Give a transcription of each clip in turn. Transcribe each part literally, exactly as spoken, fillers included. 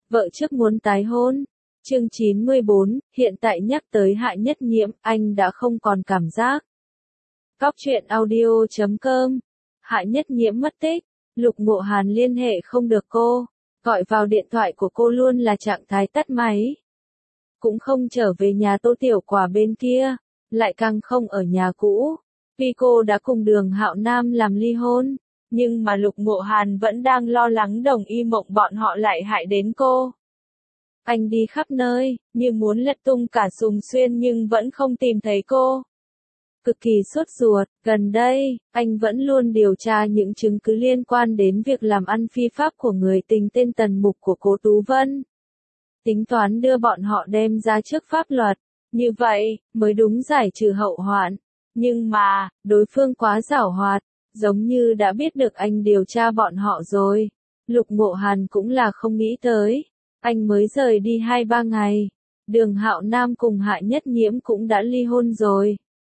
vợ trước muốn tái hôn. Chương chín mươi bốn, hiện tại nhắc tới Hạ Nhất Nhiễm, anh đã không còn cảm giác. Cóc truyện audio chấm com. Hạ Nhất Nhiễm mất tích, Lục Ngộ Hàn liên hệ không được cô, gọi vào điện thoại của cô luôn là trạng thái tắt máy. Cũng không trở về nhà Tô Tiểu Quả bên kia, lại càng không ở nhà cũ. Vì cô đã cùng Đường Hạo Nam làm ly hôn, nhưng mà Lục Ngộ Hàn vẫn đang lo lắng Đồng Y Mộng bọn họ lại hại đến cô. Anh đi khắp nơi, như muốn lật tung cả Sùng Xuyên nhưng vẫn không tìm thấy cô. Cực kỳ sốt ruột, gần đây, anh vẫn luôn điều tra những chứng cứ liên quan đến việc làm ăn phi pháp của người tình tên Tần Mục của Cố Tú Vân. Tính toán đưa bọn họ đem ra trước pháp luật, như vậy, mới đúng giải trừ hậu hoạn. Nhưng mà, đối phương quá giảo hoạt, giống như đã biết được anh điều tra bọn họ rồi. Lục Ngộ Hàn cũng là không nghĩ tới. Anh mới rời đi hai ba ngày. Đường Hạo Nam cùng Hạ Nhất Nhiễm cũng đã ly hôn rồi.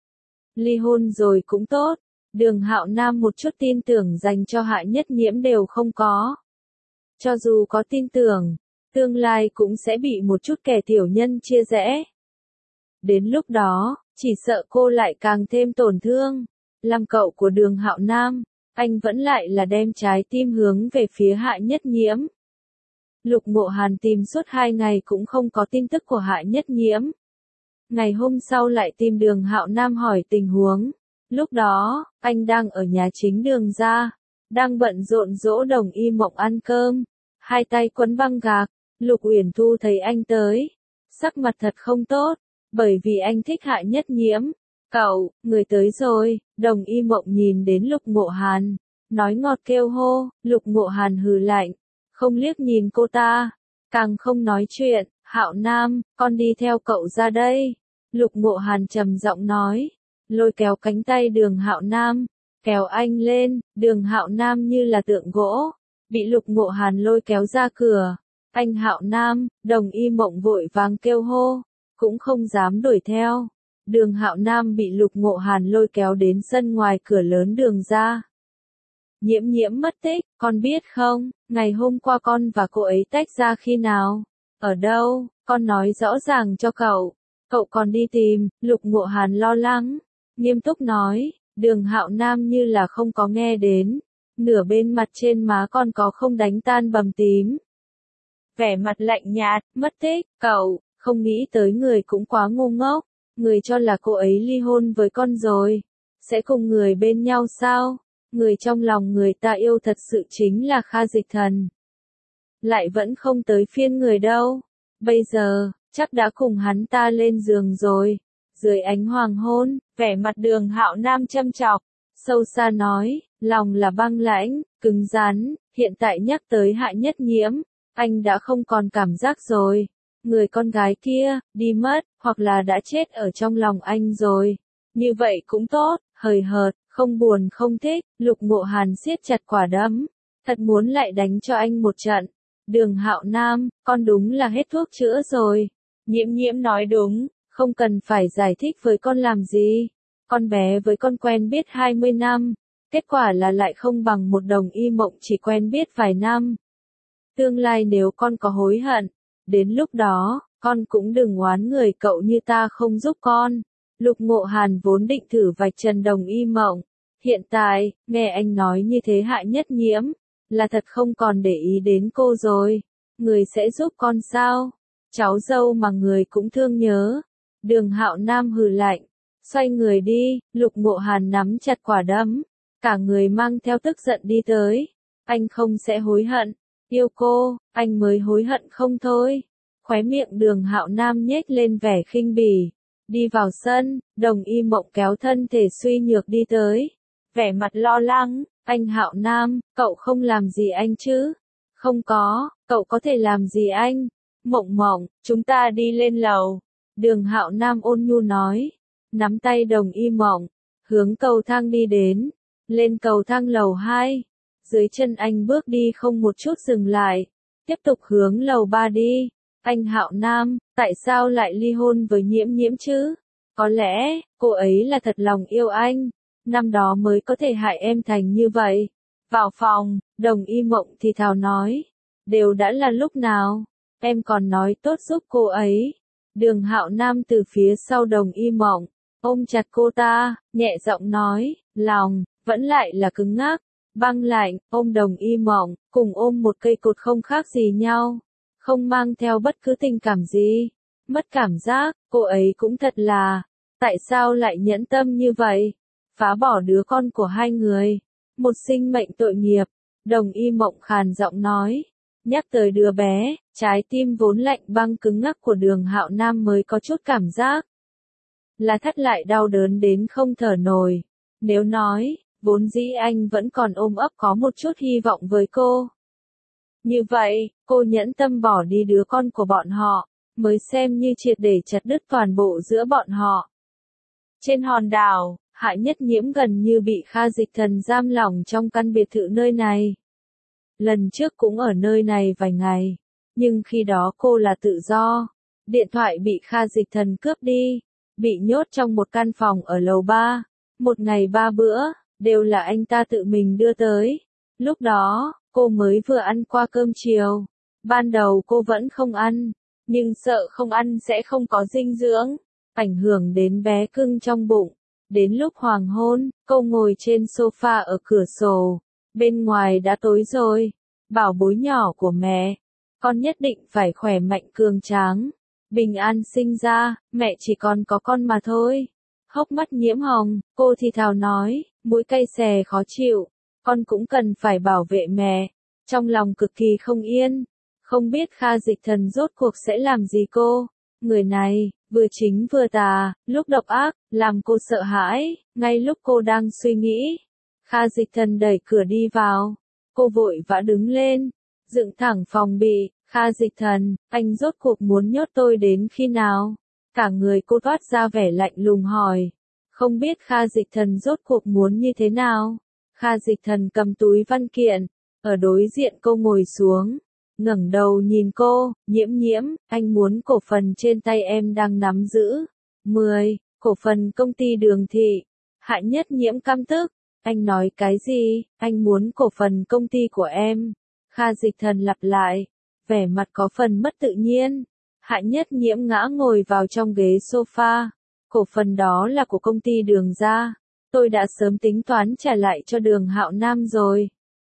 Ly hôn rồi cũng tốt. Đường Hạo Nam một chút tin tưởng dành cho Hạ Nhất Nhiễm đều không có. Cho dù có tin tưởng, tương lai cũng sẽ bị một chút kẻ tiểu nhân chia rẽ. Đến lúc đó, chỉ sợ cô lại càng thêm tổn thương. Làm cậu của Đường Hạo Nam, anh vẫn lại là đem trái tim hướng về phía Hạ Nhất Nhiễm. Lục Ngộ Hàn tìm suốt hai ngày cũng không có tin tức của Hạ Nhất Nhiễm. Ngày hôm sau lại tìm Đường Hạo Nam hỏi tình huống. Lúc đó, anh đang ở nhà chính Đường gia, đang bận rộn dỗ Đồng Y Mộng ăn cơm, hai tay quấn băng gạc. Lục Uyển Thu thấy anh tới, sắc mặt thật không tốt, bởi vì anh thích Hạ Nhất Nhiễm. Cậu, người tới rồi. Đồng Y Mộng nhìn đến Lục Ngộ Hàn, nói ngọt kêu hô. Lục Ngộ Hàn hừ lạnh, không liếc nhìn cô ta, càng không nói chuyện. Hạo Nam, con đi theo cậu ra đây. Lục Ngộ Hàn trầm giọng nói, lôi kéo cánh tay Đường Hạo Nam, kéo anh lên. Đường Hạo Nam như là tượng gỗ, bị Lục Ngộ Hàn lôi kéo ra cửa. Anh Hạo Nam, Đồng Y Mộng vội vàng kêu hô, cũng không dám đuổi theo. Đường Hạo Nam bị Lục Ngộ Hàn lôi kéo đến sân ngoài cửa lớn Đường gia. Nhiễm Nhiễm mất tích, con biết không, ngày hôm qua con và cô ấy tách ra khi nào? Ở đâu? Con nói rõ ràng cho cậu. Cậu còn đi tìm. Lục Ngộ Hàn lo lắng, nghiêm túc nói. Đường Hạo Nam như là không có nghe đến, nửa bên mặt trên má con có không đánh tan bầm tím. Vẻ mặt lạnh nhạt, mất tích, cậu, không nghĩ tới người cũng quá ngu ngốc. Người cho là cô ấy ly hôn với con rồi, sẽ cùng người bên nhau sao? Người trong lòng người ta yêu thật sự chính là Kha Dịch Thần. Lại vẫn không tới phiên người đâu. Bây giờ, chắc đã cùng hắn ta lên giường rồi. Dưới ánh hoàng hôn, vẻ mặt Đường Hạo Nam châm chọc, sâu xa nói, lòng là băng lãnh, cứng rắn. Hiện tại nhắc tới Hạ Nhất Nhiễm, anh đã không còn cảm giác rồi. Người con gái kia, đi mất, hoặc là đã chết ở trong lòng anh rồi. Như vậy cũng tốt, hời hợt, không buồn không thích. Lục Ngộ Hàn siết chặt quả đấm, thật muốn lại đánh cho anh một trận. Đường Hạo Nam, con đúng là hết thuốc chữa rồi. Nhiễm Nhiễm nói đúng, không cần phải giải thích với con làm gì. Con bé với con quen biết hai mươi năm, kết quả là lại không bằng một Đồng Y Mộng chỉ quen biết vài năm. Tương lai nếu con có hối hận, đến lúc đó, con cũng đừng oán người cậu như ta không giúp con. Lục Ngộ Hàn vốn định thử vạch trần Đồng Y Mộng. Hiện tại, nghe anh nói như thế Hạ Nhất Nhiễm, là thật không còn để ý đến cô rồi. Người sẽ giúp con sao? Cháu dâu mà người cũng thương nhớ. Đường Hạo Nam hừ lạnh, xoay người đi. Lục Ngộ Hàn nắm chặt quả đấm, cả người mang theo tức giận đi tới. Anh không sẽ hối hận. Yêu cô, anh mới hối hận không thôi. Khóe miệng Đường Hạo Nam nhếch lên vẻ khinh bỉ. Đi vào sân, Đồng Y Mộng kéo thân thể suy nhược đi tới. Vẻ mặt lo lắng, anh Hạo Nam, cậu không làm gì anh chứ? Không có, cậu có thể làm gì anh? Mộng Mộng, chúng ta đi lên lầu. Đường Hạo Nam ôn nhu nói, nắm tay Đồng Y Mộng, hướng cầu thang đi đến. Lên cầu thang lầu hai. Dưới chân anh bước đi không một chút dừng lại, tiếp tục hướng lầu ba đi. Anh Hạo Nam, tại sao lại ly hôn với Nhiễm Nhiễm chứ? Có lẽ, cô ấy là thật lòng yêu anh, năm đó mới có thể hại em thành như vậy. Vào phòng, Đồng Y Mộng thì thào nói, đều đã là lúc nào, em còn nói tốt giúp cô ấy. Đường Hạo Nam từ phía sau Đồng Y Mộng, ôm chặt cô ta, nhẹ giọng nói, lòng, vẫn lại là cứng ngắc, băng lạnh, ôm Đồng Y Mộng, cùng ôm một cây cột không khác gì nhau, không mang theo bất cứ tình cảm gì. Mất cảm giác, cô ấy cũng thật là, tại sao lại nhẫn tâm như vậy? Phá bỏ đứa con của hai người, một sinh mệnh tội nghiệp. Đồng Y Mộng khàn giọng nói, nhắc tới đứa bé, trái tim vốn lạnh băng cứng ngắc của Đường Hạo Nam mới có chút cảm giác là thắt lại đau đớn đến không thở nổi. Nếu nói, vốn dĩ anh vẫn còn ôm ấp có một chút hy vọng với cô. Như vậy, cô nhẫn tâm bỏ đi đứa con của bọn họ, mới xem như triệt để chặt đứt toàn bộ giữa bọn họ. Trên hòn đảo, Hạ Nhất Nhiễm gần như bị Kha Dịch Thần giam lỏng trong căn biệt thự nơi này. Lần trước cũng ở nơi này vài ngày, nhưng khi đó cô là tự do. Điện thoại bị Kha Dịch Thần cướp đi, bị nhốt trong một căn phòng ở lầu ba. Một ngày ba bữa, đều là anh ta tự mình đưa tới. Lúc đó, cô mới vừa ăn qua cơm chiều. Ban đầu cô vẫn không ăn, nhưng sợ không ăn sẽ không có dinh dưỡng, ảnh hưởng đến bé cưng trong bụng. Đến lúc hoàng hôn, cô ngồi trên sofa ở cửa sổ. Bên ngoài đã tối rồi. Bảo bối nhỏ của mẹ, con nhất định phải khỏe mạnh cường tráng, bình an sinh ra, mẹ chỉ còn có con mà thôi. Hốc mắt nhiễm hồng, cô thì thào nói, mũi cay xè khó chịu, con cũng cần phải bảo vệ mẹ. Trong lòng cực kỳ không yên, không biết Kha Dịch Thần rốt cuộc sẽ làm gì cô. Người này, vừa chính vừa tà, lúc độc ác, làm cô sợ hãi. Ngay lúc cô đang suy nghĩ, Kha Dịch Thần đẩy cửa đi vào. Cô vội vã đứng lên, dựng thẳng phòng bị. Kha Dịch Thần, anh rốt cuộc muốn nhốt tôi đến khi nào? Cả người cô toát ra vẻ lạnh lùng hỏi. Không biết Kha Dịch Thần rốt cuộc muốn như thế nào? Kha Dịch Thần cầm túi văn kiện, ở đối diện cô ngồi xuống, ngẩng đầu nhìn cô, Nhiễm Nhiễm, anh muốn cổ phần trên tay em đang nắm giữ. mười, cổ phần công ty Đường Thị. Hạ Nhất Nhiễm căm tức. Anh nói cái gì? Anh muốn cổ phần công ty của em. Kha Dịch Thần lặp lại, vẻ mặt có phần mất tự nhiên. Hạ Nhất Nhiễm ngã ngồi vào trong ghế sofa. Cổ phần đó là của công ty Đường gia. Tôi đã sớm tính toán trả lại cho Đường Hạo Nam rồi.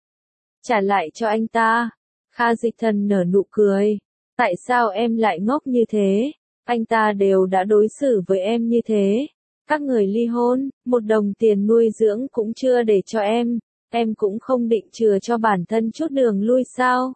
Trả lại cho anh ta. Kha Dịch Thần nở nụ cười. Tại sao em lại ngốc như thế? Anh ta đều đã đối xử với em như thế. Các người ly hôn, một đồng tiền nuôi dưỡng cũng chưa để cho em. Em cũng không định chừa cho bản thân chút đường lui sao?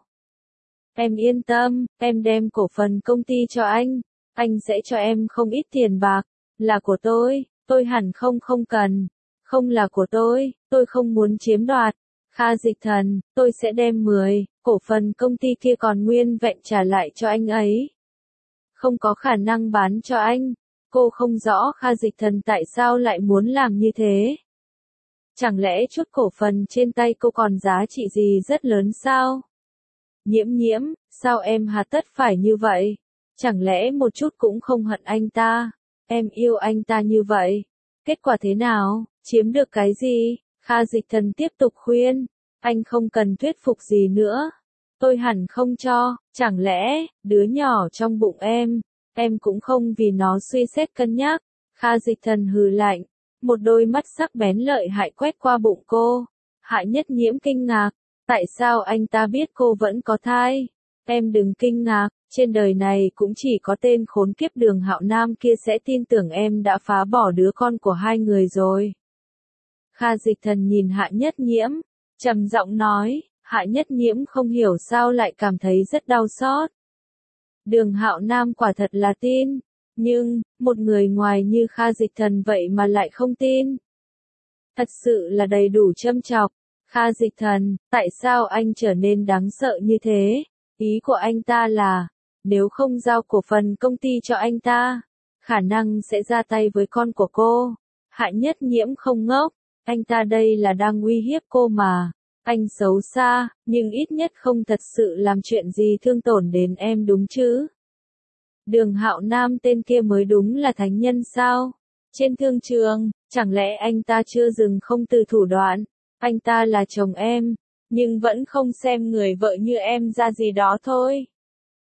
Em yên tâm, em đem cổ phần công ty cho anh. Anh sẽ cho em không ít tiền bạc. Là của tôi, tôi hẳn không không cần. Không là của tôi, tôi không muốn chiếm đoạt. Kha Dịch Thần, tôi sẽ đem mười, cổ phần công ty kia còn nguyên vẹn trả lại cho anh ấy. Không có khả năng bán cho anh. Cô không rõ Kha Dịch Thần tại sao lại muốn làm như thế. Chẳng lẽ chút cổ phần trên tay cô còn giá trị gì rất lớn sao? Nhiễm Nhiễm, sao em hà tất phải như vậy? Chẳng lẽ một chút cũng không hận anh ta? Em yêu anh ta như vậy. Kết quả thế nào? Chiếm được cái gì? Kha Dịch Thần tiếp tục khuyên. Anh không cần thuyết phục gì nữa. Tôi hẳn không cho. Chẳng lẽ, đứa nhỏ trong bụng em, em cũng không vì nó suy xét cân nhắc. Kha Dịch Thần hừ lạnh. Một đôi mắt sắc bén lợi hại quét qua bụng cô. Hạ Nhất Nhiễm kinh ngạc. Tại sao anh ta biết cô vẫn có thai? Em đừng kinh ngạc, trên đời này cũng chỉ có tên khốn kiếp Đường Hạo Nam kia sẽ tin tưởng em đã phá bỏ đứa con của hai người rồi. Kha Dịch Thần nhìn Hạ Nhất Nhiễm, trầm giọng nói. Hạ Nhất Nhiễm không hiểu sao lại cảm thấy rất đau xót. Đường Hạo Nam quả thật là tin, nhưng, một người ngoài như Kha Dịch Thần vậy mà lại không tin. Thật sự là đầy đủ châm chọc. Kha Dịch Thần, tại sao anh trở nên đáng sợ như thế? Ý của anh ta là, nếu không giao cổ phần công ty cho anh ta, khả năng sẽ ra tay với con của cô. Hạ Nhất Nhiễm không ngốc, anh ta đây là đang uy hiếp cô mà. Anh xấu xa, nhưng ít nhất không thật sự làm chuyện gì thương tổn đến em đúng chứ? Đường Hạo Nam tên kia mới đúng là thánh nhân sao? Trên thương trường, chẳng lẽ anh ta chưa dừng không từ thủ đoạn? Anh ta là chồng em, nhưng vẫn không xem người vợ như em ra gì đó thôi.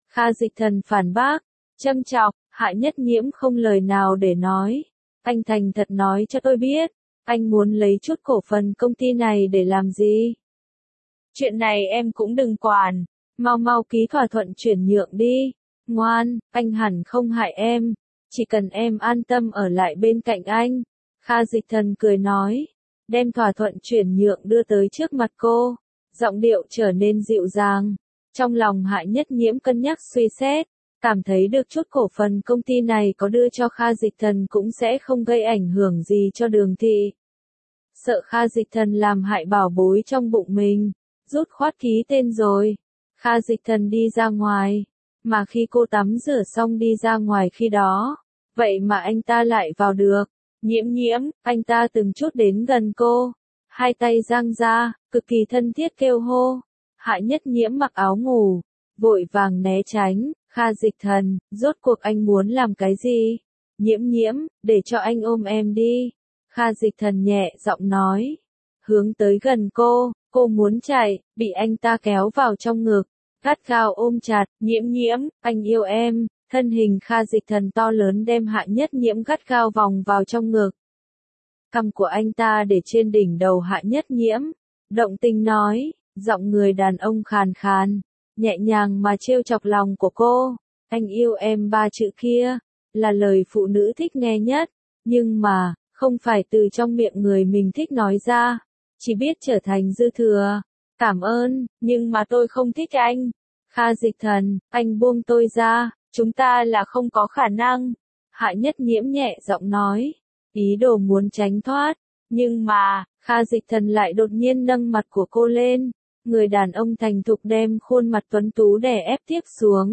Kha Dịch Thần phản bác, châm chọc, Hạ Nhất Nhiễm không lời nào để nói. Anh thành thật nói cho tôi biết, anh muốn lấy chút cổ phần công ty này để làm gì? Chuyện này em cũng đừng quản, mau mau ký thỏa thuận chuyển nhượng đi. Ngoan, anh hẳn không hại em, chỉ cần em an tâm ở lại bên cạnh anh. Kha Dịch Thần cười nói, đem thỏa thuận chuyển nhượng đưa tới trước mặt cô, giọng điệu trở nên dịu dàng. Trong lòng Hạ Nhất Nhiễm cân nhắc suy xét, cảm thấy được chút cổ phần công ty này có đưa cho Kha Dịch Thần cũng sẽ không gây ảnh hưởng gì cho Đường Thị. Sợ Kha Dịch Thần làm hại bảo bối trong bụng mình, rút khoát ký tên rồi. Kha Dịch Thần đi ra ngoài, mà khi cô tắm rửa xong đi ra ngoài khi đó, vậy mà anh ta lại vào được. Nhiễm Nhiễm, anh ta từng chút đến gần cô, hai tay giang ra, cực kỳ thân thiết kêu hô. Hạ Nhất Nhiễm mặc áo ngủ, vội vàng né tránh. Kha Dịch Thần, rốt cuộc anh muốn làm cái gì? Nhiễm Nhiễm, để cho anh ôm em đi. Kha Dịch Thần nhẹ giọng nói, hướng tới gần cô, cô muốn chạy, bị anh ta kéo vào trong ngực, gắt gao ôm chặt. Nhiễm Nhiễm, anh yêu em. Thân hình Kha Dịch Thần to lớn đem Hạ Nhất Nhiễm gắt gao vòng vào trong ngực. Cằm của anh ta để trên đỉnh đầu Hạ Nhất Nhiễm, động tình nói, giọng người đàn ông khàn khàn, nhẹ nhàng mà trêu chọc lòng của cô. Anh yêu em ba chữ kia, là lời phụ nữ thích nghe nhất, nhưng mà, không phải từ trong miệng người mình thích nói ra, chỉ biết trở thành dư thừa. Cảm ơn, nhưng mà tôi không thích anh. Kha Dịch Thần, anh buông tôi ra, chúng ta là không có khả năng. Hạ Nhất Nhiễm nhẹ giọng nói, ý đồ muốn tránh thoát, nhưng mà, Kha Dịch Thần lại đột nhiên nâng mặt của cô lên. Người đàn ông thành thục đem khuôn mặt tuấn tú đè ép tiếp xuống.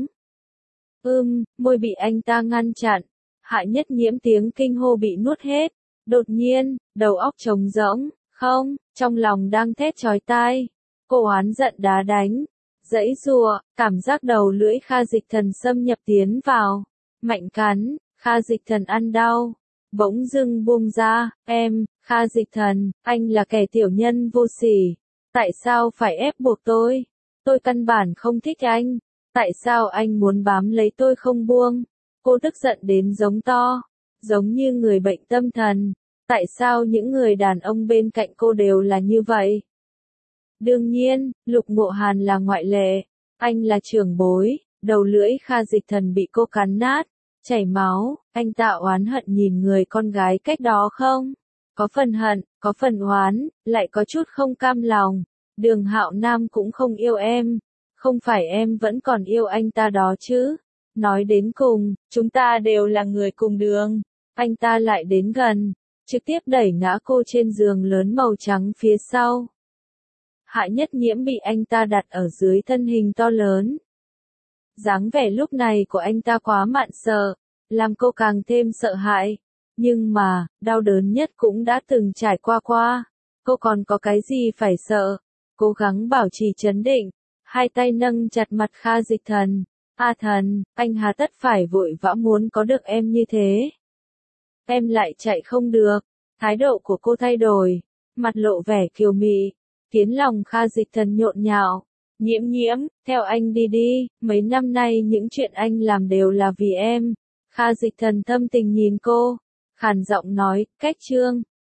Ưm, môi bị anh ta ngăn chặn. Hạ Nhất Nhiễm tiếng kinh hô bị nuốt hết. Đột nhiên, đầu óc trống rỗng, không, trong lòng đang thét chói tai. Cô oán giận đá đánh, giãy giụa, cảm giác đầu lưỡi Kha Dịch Thần xâm nhập tiến vào, mạnh cắn. Kha Dịch Thần ăn đau, bỗng dưng buông ra. Em, Kha Dịch Thần, anh là kẻ tiểu nhân vô sỉ. Tại sao phải ép buộc tôi? Tôi căn bản không thích anh. Tại sao anh muốn bám lấy tôi không buông? Cô tức giận đến giống to, giống như người bệnh tâm thần. Tại sao những người đàn ông bên cạnh cô đều là như vậy? Đương nhiên, Lục Ngộ Hàn là ngoại lệ. Anh là trưởng bối, đầu lưỡi Kha Dịch Thần bị cô cắn nát, chảy máu. Anh ta oán hận nhìn người con gái cách đó không? Có phần hận, có phần oán, lại có chút không cam lòng. Đường Hạo Nam cũng không yêu em. Không phải em vẫn còn yêu anh ta đó chứ? Nói đến cùng, chúng ta đều là người cùng đường. Anh ta lại đến gần, trực tiếp đẩy ngã cô trên giường lớn màu trắng phía sau. Hạ Nhất Nhiễm bị anh ta đặt ở dưới thân hình to lớn. Dáng vẻ lúc này của anh ta quá mạn sợ, làm cô càng thêm sợ hãi. Nhưng mà, đau đớn nhất cũng đã từng trải qua qua. Cô còn có cái gì phải sợ? Cố gắng bảo trì trấn định, hai tay nâng chặt mặt Kha Dịch Thần. A Thần, anh hà tất phải vội vã muốn có được em như thế. Em lại chạy không được. Thái độ của cô thay đổi, mặt lộ vẻ kiều mị, khiến lòng Kha Dịch Thần nhộn nhạo. Nhiễm Nhiễm, theo anh đi đi, mấy năm nay những chuyện anh làm đều là vì em. Kha Dịch Thần thâm tình nhìn cô, khàn giọng nói, cách trương.